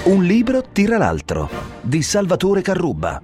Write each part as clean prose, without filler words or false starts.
Un libro tira l'altro, di Salvatore Carrubba.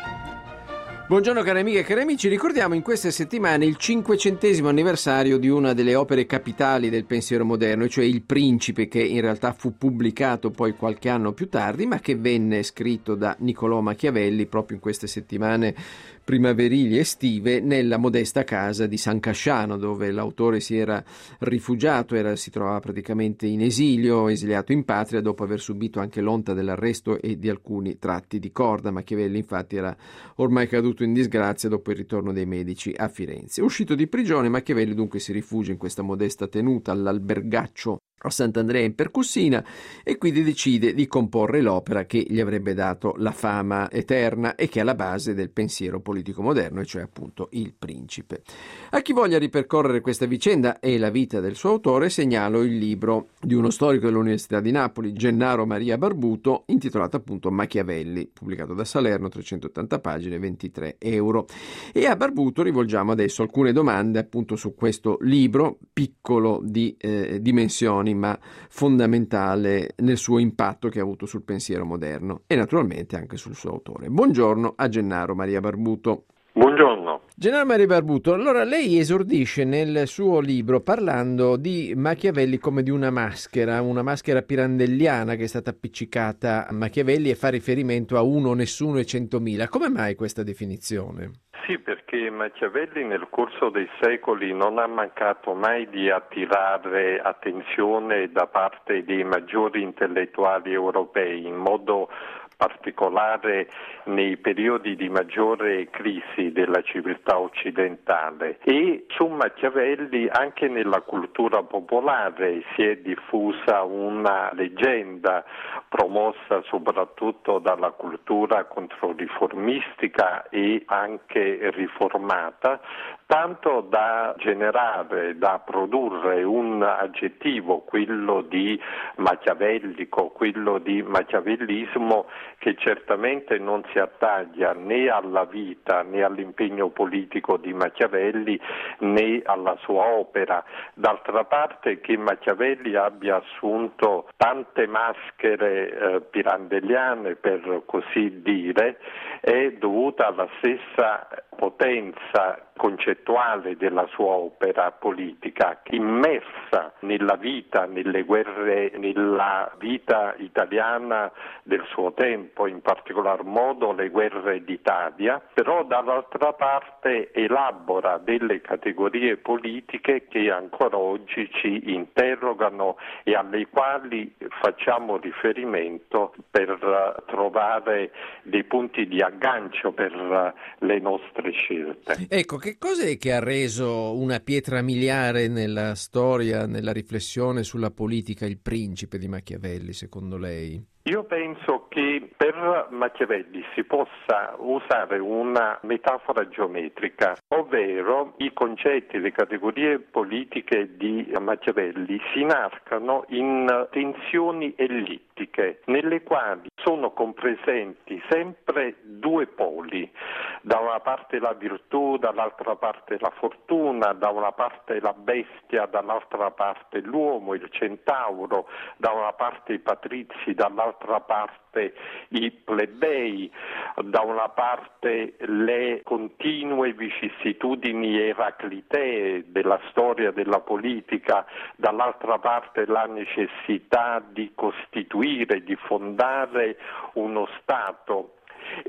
Buongiorno cari amiche e cari amici, ricordiamo in queste settimane il 500° anniversario di una delle opere capitali del pensiero moderno, cioè Il Principe, che in realtà fu pubblicato poi qualche anno più tardi, ma che venne scritto da Niccolò Machiavelli proprio in queste settimane primaverili estive nella modesta casa di San Casciano, dove l'autore si era rifugiato, si trovava praticamente in esilio, esiliato in patria dopo aver subito anche l'onta dell'arresto e di alcuni tratti di corda. Machiavelli infatti era ormai caduto in disgrazia dopo il ritorno dei Medici a Firenze. Uscito di prigione, Machiavelli dunque si rifugia in questa modesta tenuta all'albergaccio a Sant'Andrea in Percussina e quindi decide di comporre l'opera che gli avrebbe dato la fama eterna e che è alla base del pensiero politico moderno, e cioè appunto Il Principe. A chi voglia ripercorrere questa vicenda e la vita del suo autore segnalo il libro di uno storico dell'Università di Napoli, Gennaro Maria Barbuto, intitolato appunto Machiavelli, pubblicato da Salerno, 380 pagine, 23 euro. E a Barbuto rivolgiamo adesso alcune domande appunto su questo libro, piccolo di dimensioni ma fondamentale nel suo impatto che ha avuto sul pensiero moderno e naturalmente anche sul suo autore. Buongiorno a Gennaro Maria Barbuto. Buongiorno. Gennaro Maria Barbuto, allora lei esordisce nel suo libro parlando di Machiavelli come di una maschera pirandelliana che è stata appiccicata a Machiavelli e fa riferimento a uno, nessuno e 100.000. Come mai questa definizione? Sì, perché Machiavelli nel corso dei secoli non ha mancato mai di attirare attenzione da parte dei maggiori intellettuali europei, in modo particolare nei periodi di maggiore crisi della civiltà occidentale, e su Machiavelli anche nella cultura popolare si è diffusa una leggenda promossa soprattutto dalla cultura controriformistica e anche riformata, tanto da generare, da produrre un aggettivo, quello di machiavellico, quello di machiavellismo, che certamente non si attaglia né alla vita né all'impegno politico di Machiavelli né alla sua opera. D'altra parte, che Machiavelli abbia assunto tante maschere pirandelliane, per così dire, è dovuta alla stessa potenza concettuale della sua opera politica, immersa nella vita, nelle guerre, nella vita italiana del suo tempo, in particolar modo le guerre d'Italia, però dall'altra parte elabora delle categorie politiche che ancora oggi ci interrogano e alle quali facciamo riferimento per trovare dei punti di aggancio per le nostre scelte. Ecco, che cos'è che ha reso una pietra miliare nella storia, nella riflessione sulla politica, Il Principe di Machiavelli, secondo lei? Io penso che per Machiavelli si possa usare una metafora geometrica, ovvero i concetti, le categorie politiche di Machiavelli si inarcano in tensioni ellittiche, nelle quali sono compresenti sempre due poli, da una parte la virtù, dall'altra parte la fortuna, da una parte la bestia, dall'altra parte l'uomo, il centauro, da una parte i patrizi, dall'altra parte i plebei, da una parte le continue vicissitudini eraclitee della storia della politica, dall'altra parte la necessità di costituire, di fondare uno Stato.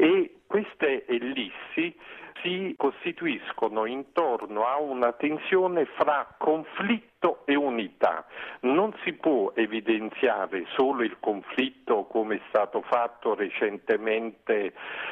E queste ellissi si costituiscono intorno a una tensione fra conflitto e unità. Non si può evidenziare solo il conflitto, come è stato fatto recentemente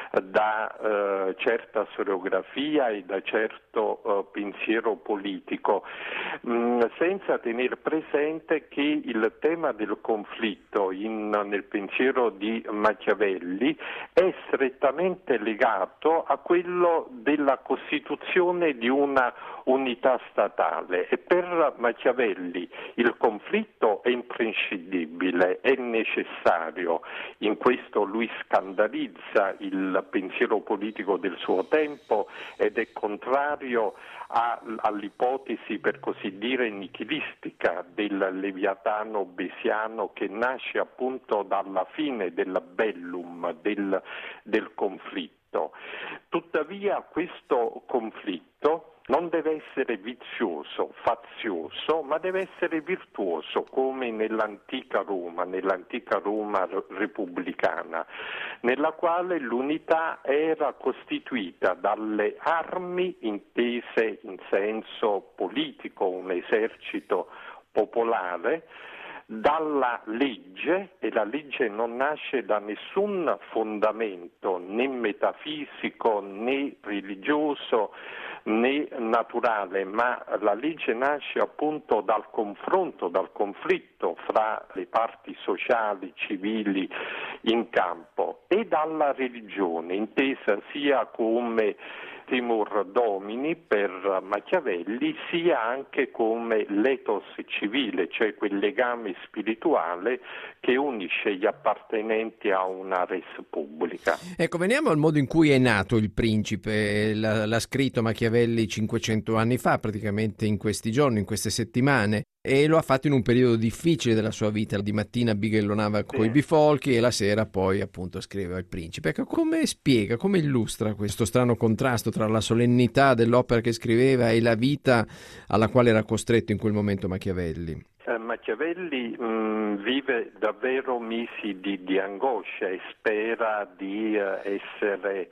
da certa storiografia e da certo pensiero politico, senza tener presente che il tema del conflitto nel pensiero di Machiavelli è strettamente legato a quello della costituzione di una unità statale, e per Machiavelli il conflitto è imprescindibile. civile è necessario, in questo lui scandalizza il pensiero politico del suo tempo ed è contrario all'ipotesi, per così dire, nichilistica del Leviatano besiano che nasce appunto dalla fine del bellum, del conflitto. Tuttavia questo conflitto non deve essere vizioso, fazioso, ma deve essere virtuoso, come nell'antica Roma repubblicana, nella quale l'unità era costituita dalle armi intese in senso politico, un esercito popolare, dalla legge, e la legge non nasce da nessun fondamento né metafisico né religioso né naturale, ma la legge nasce appunto dal confronto, dal conflitto fra le parti sociali, civili in campo, e dalla religione, intesa sia come timor domini per Machiavelli, sia anche come l'ethos civile, cioè quel legame spirituale che unisce gli appartenenti a una res publica. Ecco, veniamo al modo in cui è nato Il Principe. L'ha scritto Machiavelli 500 anni fa, praticamente in questi giorni, in queste settimane, e lo ha fatto in un periodo difficile della sua vita. Di mattina bighellonava coi bifolchi e la sera poi appunto scriveva Il Principe. Ecco, come spiega, come illustra questo strano contrasto tra la solennità dell'opera che scriveva e la vita alla quale era costretto in quel momento Machiavelli? Machiavelli vive davvero mesi di angoscia e spera di essere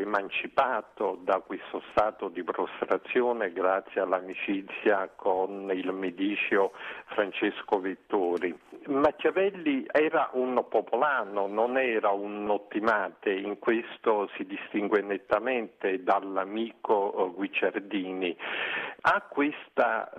emancipato da questo stato di prostrazione grazie all'amicizia con il mediceo Francesco Vettori. Machiavelli era un popolano, non era un ottimate, in questo si distingue nettamente dall'amico Guicciardini. Ha questa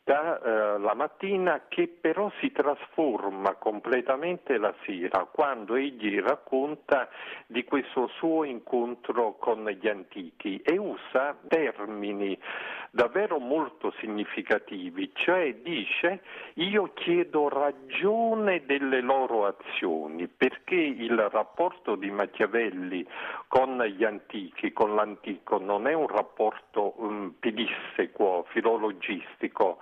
vita la mattina che però si trasforma completamente la sera, quando egli racconta di questo suo incontro con gli antichi e usa termini davvero molto significativi, cioè dice: io chiedo ragione delle loro azioni, perché il rapporto di Machiavelli con gli antichi, con l'antico, non è un rapporto pedissequo, filologistico,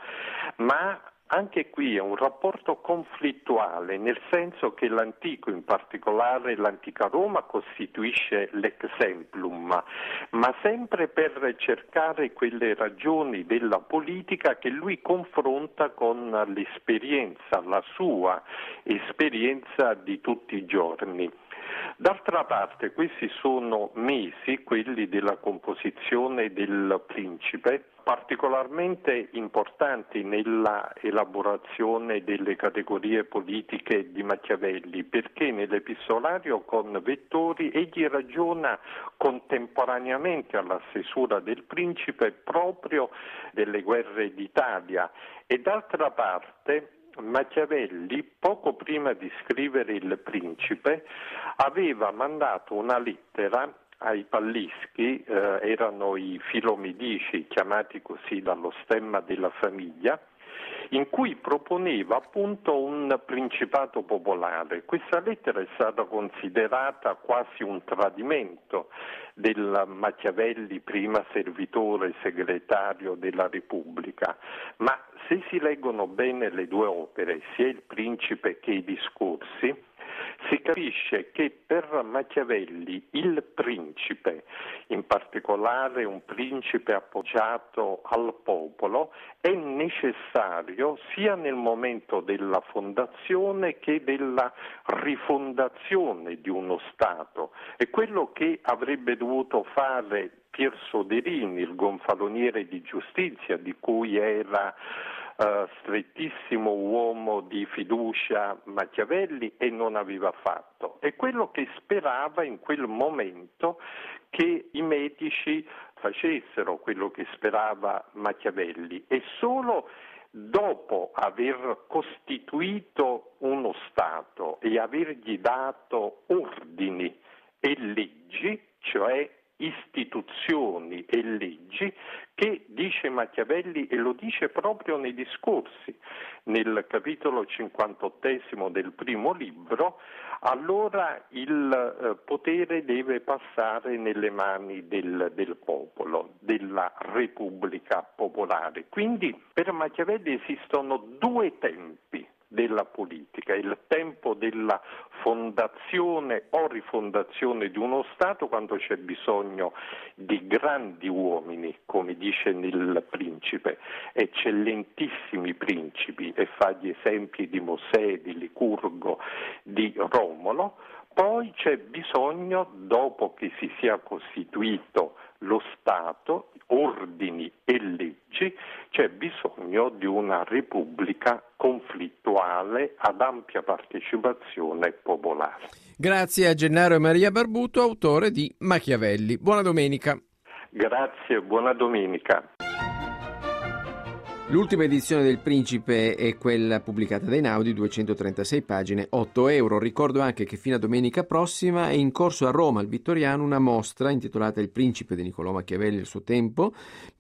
ma anche qui è un rapporto conflittuale, nel senso che l'antico, in particolare l'antica Roma, costituisce l'exemplum, ma sempre per cercare quelle ragioni della politica che lui confronta con l'esperienza, la sua esperienza di tutti i giorni. D'altra parte questi sono mesi, quelli della composizione del Principe, particolarmente importanti nella elaborazione delle categorie politiche di Machiavelli, perché nell'epistolario con Vettori egli ragiona contemporaneamente alla stesura del Principe proprio delle guerre d'Italia, e d'altra parte Machiavelli, poco prima di scrivere Il Principe, aveva mandato una lettera ai Pallischi, erano i filomidici, chiamati così dallo stemma della famiglia, in cui proponeva appunto un principato popolare. Questa lettera è stata considerata quasi un tradimento del Machiavelli, prima servitore segretario della Repubblica, ma se si leggono bene le due opere, sia Il Principe che i Discorsi, si capisce che per Machiavelli il principe, in particolare un principe appoggiato al popolo, è necessario sia nel momento della fondazione che della rifondazione di uno Stato. È quello che avrebbe dovuto fare Pier Soderini, il gonfaloniere di giustizia, di cui era strettissimo uomo di fiducia Machiavelli, e non aveva fatto. È quello che sperava in quel momento che i medici facessero quello che sperava Machiavelli, e solo dopo aver costituito uno Stato e avergli dato ordini e leggi, cioè istituzioni e leggi, che dice dice Machiavelli, e lo dice proprio nei discorsi, nel capitolo 58 del primo libro, allora il potere deve passare nelle mani del popolo, della Repubblica Popolare. Quindi per Machiavelli esistono due tempi della politica: il tempo della fondazione o rifondazione di uno Stato, quando c'è bisogno di grandi uomini, come dice nel Principe, eccellentissimi principi, e fa gli esempi di Mosè, di Licurgo, di Romolo. Poi c'è bisogno, dopo che si sia costituito lo Stato, ordini e leggi, c'è bisogno di una repubblica conflittuale ad ampia partecipazione popolare. Grazie a Gennaro Maria Barbuto, autore di Machiavelli. Buona domenica. Grazie, buona domenica. L'ultima edizione del Principe è quella pubblicata da Einaudi, 236 pagine, €8. Ricordo anche che fino a domenica prossima è in corso a Roma, al Vittoriano, una mostra intitolata Il Principe di Niccolò Machiavelli e il suo tempo,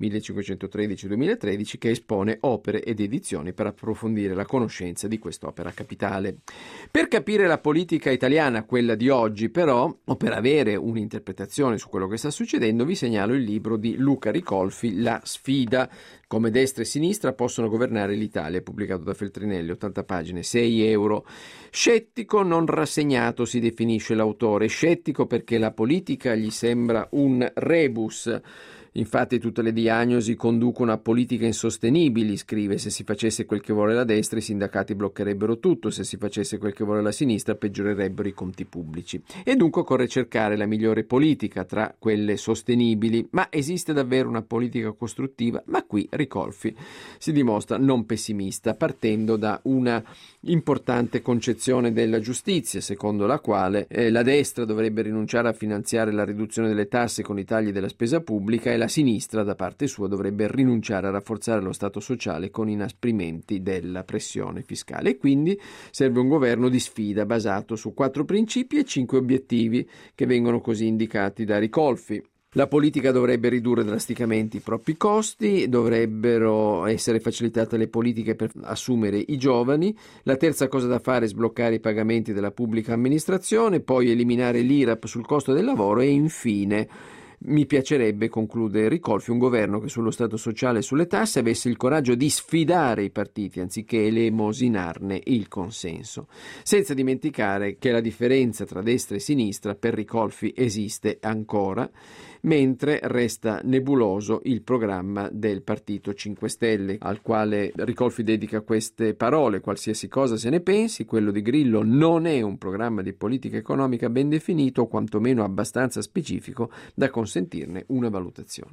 1513-2013, che espone opere ed edizioni per approfondire la conoscenza di quest'opera capitale. Per capire la politica italiana, quella di oggi però, o per avere un'interpretazione su quello che sta succedendo, vi segnalo il libro di Luca Ricolfi, La sfida, come destra e sinistra possono governare l'Italia, pubblicato da Feltrinelli, 80 pagine, €6. Scettico non rassegnato si definisce l'autore, scettico perché la politica gli sembra un rebus. Infatti tutte le diagnosi conducono a politiche insostenibili, scrive: se si facesse quel che vuole la destra i sindacati bloccherebbero tutto, se si facesse quel che vuole la sinistra peggiorerebbero i conti pubblici. E dunque occorre cercare la migliore politica tra quelle sostenibili. Ma esiste davvero una politica costruttiva? Ma qui Ricolfi si dimostra non pessimista, partendo da una importante concezione della giustizia, secondo la quale la destra dovrebbe rinunciare a finanziare la riduzione delle tasse con i tagli della spesa pubblica, e la sinistra, da parte sua, dovrebbe rinunciare a rafforzare lo Stato sociale con inasprimenti della pressione fiscale. E quindi serve un governo di sfida basato su 4 principi e 5 obiettivi che vengono così indicati da Ricolfi. La politica dovrebbe ridurre drasticamente i propri costi, dovrebbero essere facilitate le politiche per assumere i giovani, la terza cosa da fare è sbloccare i pagamenti della pubblica amministrazione, poi eliminare l'IRAP sul costo del lavoro e infine mi piacerebbe, conclude Ricolfi, un governo che sullo Stato sociale e sulle tasse avesse il coraggio di sfidare i partiti anziché elemosinarne il consenso. Senza dimenticare che la differenza tra destra e sinistra per Ricolfi esiste ancora, mentre resta nebuloso il programma del Partito 5 Stelle, al quale Ricolfi dedica queste parole: qualsiasi cosa se ne pensi, quello di Grillo non è un programma di politica economica ben definito, o quantomeno abbastanza specifico da consentirne una valutazione.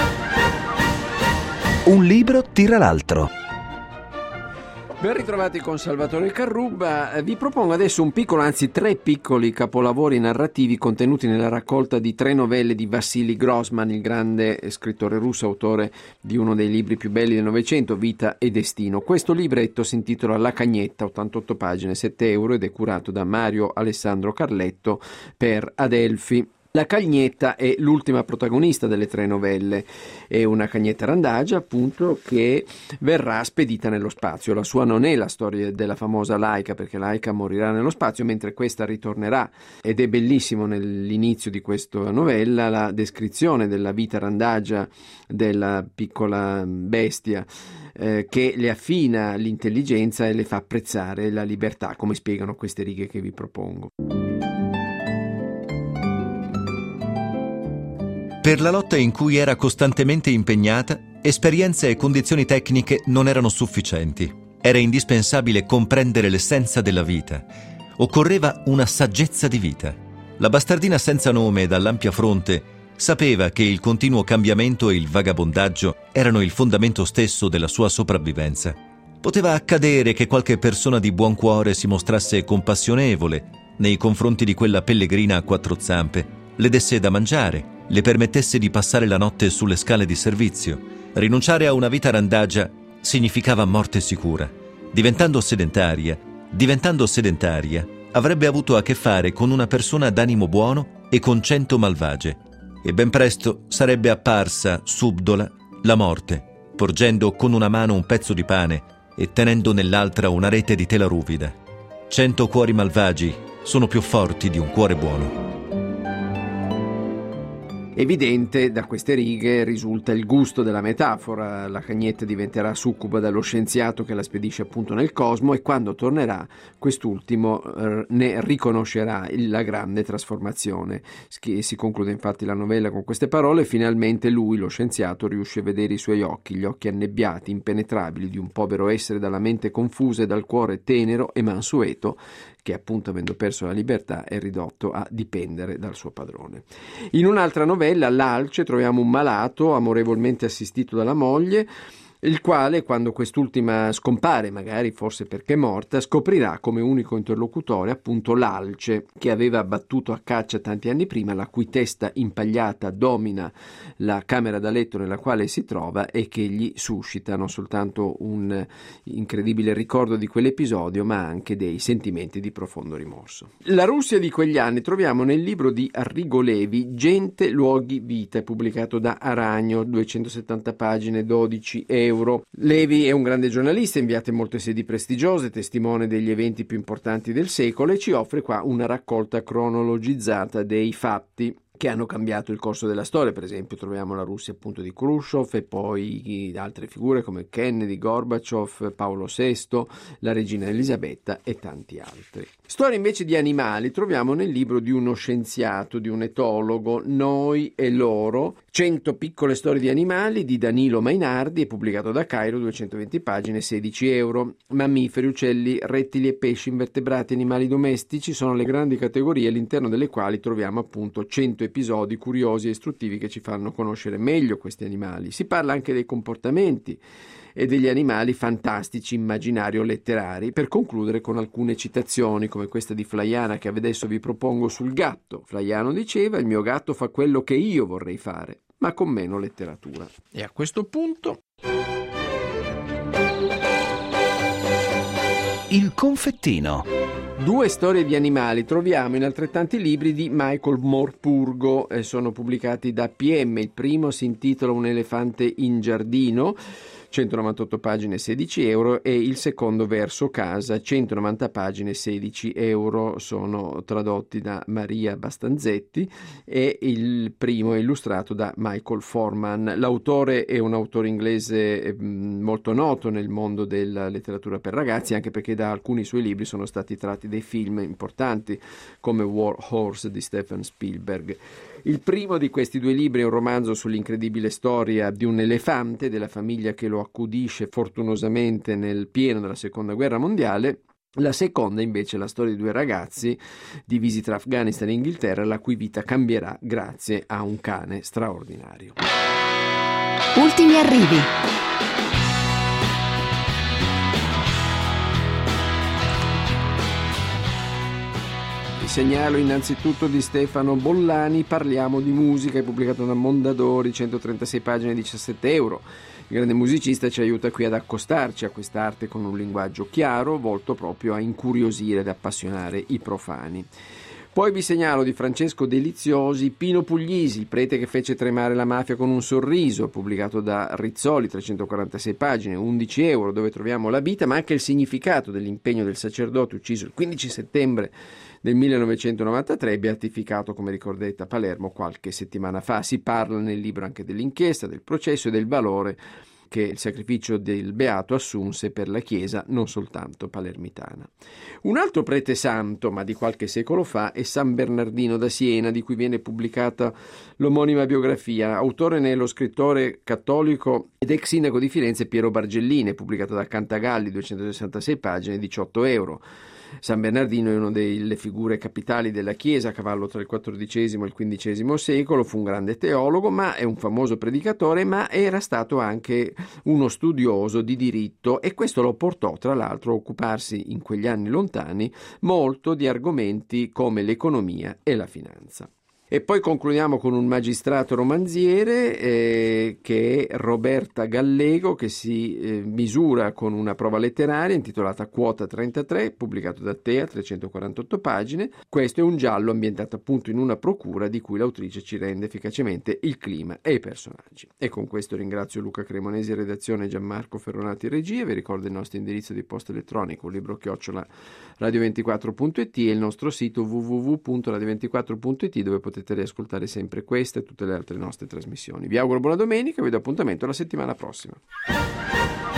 Un libro tira l'altro. Ben ritrovati con Salvatore Carrubba. Vi propongo adesso un piccolo, anzi 3 piccoli capolavori narrativi contenuti nella raccolta di 3 novelle di Vassili Grossman, il grande scrittore russo, autore di uno dei libri più belli del Novecento, Vita e Destino. Questo libretto si intitola La Cagnetta, 88 pagine, €7, ed è curato da Mario Alessandro Carletto per Adelphi. La cagnetta è l'ultima protagonista delle 3 novelle, è una cagnetta randagia appunto che verrà spedita nello spazio. La sua non è la storia della famosa Laika, perché Laika morirà nello spazio mentre questa ritornerà, ed è bellissimo nell'inizio di questa novella la descrizione della vita randagia della piccola bestia che le affina l'intelligenza e le fa apprezzare la libertà, come spiegano queste righe che vi propongo. Per la lotta in cui era costantemente impegnata, esperienze e condizioni tecniche non erano sufficienti. Era indispensabile comprendere l'essenza della vita. Occorreva una saggezza di vita. La bastardina senza nome dall'ampia fronte sapeva che il continuo cambiamento e il vagabondaggio erano il fondamento stesso della sua sopravvivenza. Poteva accadere che qualche persona di buon cuore si mostrasse compassionevole nei confronti di quella pellegrina a 4 zampe, le desse da mangiare, le permettesse di passare la notte sulle scale di servizio. Rinunciare a una vita randagia significava morte sicura. Diventando sedentaria, avrebbe avuto a che fare con una persona d'animo buono e con 100 malvagie. E ben presto sarebbe apparsa, subdola, la morte, porgendo con una mano un pezzo di pane e tenendo nell'altra una rete di tela ruvida. 100 cuori malvagi sono più forti di un cuore buono. Evidente da queste righe risulta il gusto della metafora. La cagnetta diventerà succuba dallo scienziato che la spedisce appunto nel cosmo, e quando tornerà quest'ultimo ne riconoscerà la grande trasformazione. Si conclude infatti la novella con queste parole: finalmente lui, lo scienziato, riuscì a vedere i suoi occhi, gli occhi annebbiati, impenetrabili di un povero essere dalla mente confusa e dal cuore tenero e mansueto, che appunto, avendo perso la libertà, è ridotto a dipendere dal suo padrone. In un'altra novella, L'Alce, troviamo un malato amorevolmente assistito dalla moglie, il quale, quando quest'ultima scompare, magari forse perché morta, scoprirà come unico interlocutore appunto l'alce che aveva battuto a caccia tanti anni prima, la cui testa impagliata domina la camera da letto nella quale si trova e che gli suscita non soltanto un incredibile ricordo di quell'episodio, ma anche dei sentimenti di profondo rimorso. La Russia di quegli anni troviamo nel libro di Arrigo Levi, Gente, luoghi, vita, pubblicato da Aragno, 270 pagine, 12 euro. Levi è un grande giornalista, inviato in molte sedi prestigiose, testimone degli eventi più importanti del secolo, e ci offre qua una raccolta cronologizzata dei fatti che hanno cambiato il corso della storia. Per esempio troviamo la Russia appunto di Khrushchev e poi altre figure come Kennedy, Gorbaciov, Paolo VI, la regina Elisabetta e tanti altri. Storie invece di animali troviamo nel libro di uno scienziato, di un etologo, Noi e loro, 100 piccole storie di animali di Danilo Mainardi, è pubblicato da Cairo, 220 pagine, 16 euro. Mammiferi, uccelli, rettili e pesci, invertebrati, animali domestici sono le grandi categorie all'interno delle quali troviamo appunto 100 episodi curiosi e istruttivi che ci fanno conoscere meglio questi animali. Si parla anche dei comportamenti e degli animali fantastici, immaginari o letterari, per concludere con alcune citazioni come questa di Flaiano che adesso vi propongo sul gatto. Flaiano diceva: il mio gatto fa quello che io vorrei fare, ma con meno letteratura. E a questo punto Il confettino. 2 storie di animali troviamo in altrettanti libri di Michael Morpurgo, sono pubblicati da PM. Il primo si intitola Un elefante in giardino, 198 pagine, 16 euro, e il secondo Verso casa, 190 pagine, 16 euro, sono tradotti da Maria Bastanzetti, e il primo è illustrato da Michael Forman. L'autore è un autore inglese molto noto nel mondo della letteratura per ragazzi, anche perché da alcuni suoi libri sono stati tratti dei film importanti come War Horse di Steven Spielberg. Il primo di questi 2 libri è un romanzo sull'incredibile storia di un elefante, della famiglia che lo accudisce fortunosamente nel pieno della Seconda Guerra Mondiale. La seconda invece è la storia di 2 ragazzi divisi tra Afghanistan e Inghilterra, la cui vita cambierà grazie a un cane straordinario. Ultimi arrivi. Segnalo innanzitutto di Stefano Bollani, Parliamo di musica, è pubblicato da Mondadori, 136 pagine, 17 euro. Il grande musicista ci aiuta qui ad accostarci a quest'arte con un linguaggio chiaro, volto proprio a incuriosire ed appassionare i profani. Poi vi segnalo di Francesco Deliziosi Pino Puglisi, il prete che fece tremare la mafia con un sorriso, pubblicato da Rizzoli, 346 pagine, 11 euro, dove troviamo la vita ma anche il significato dell'impegno del sacerdote ucciso il 15 settembre del 1993, beatificato, come ricorderete, a Palermo qualche settimana fa. Si parla nel libro anche dell'inchiesta, del processo e del valore che il sacrificio del beato assunse per la Chiesa, non soltanto palermitana. Un altro prete santo, ma di qualche secolo fa, è San Bernardino da Siena, di cui viene pubblicata l'omonima biografia. Autore nello scrittore cattolico ed ex sindaco di Firenze Piero Bargellini, pubblicata da Cantagalli, 266 pagine, 18 euro. San Bernardino è una delle figure capitali della Chiesa a cavallo tra il XIV e il XV secolo, fu un grande teologo, ma è un famoso predicatore, ma era stato anche uno studioso di diritto, e questo lo portò tra l'altro a occuparsi in quegli anni lontani molto di argomenti come l'economia e la finanza. E poi concludiamo con un magistrato romanziere che è Roberta Gallego, che si misura con una prova letteraria intitolata Quota 33, pubblicato da Tea, 348 pagine. Questo è un giallo ambientato appunto in una procura di cui l'autrice ci rende efficacemente il clima e i personaggi. E con questo ringrazio Luca Cremonesi in redazione e Gianmarco Ferronati in regia. Vi ricordo il nostro indirizzo di posta elettronico libro@radio24.it e il nostro sito www.radio24.it, dove potete riascoltare sempre questa e tutte le altre nostre trasmissioni. Vi auguro buona domenica e vi do appuntamento la settimana prossima.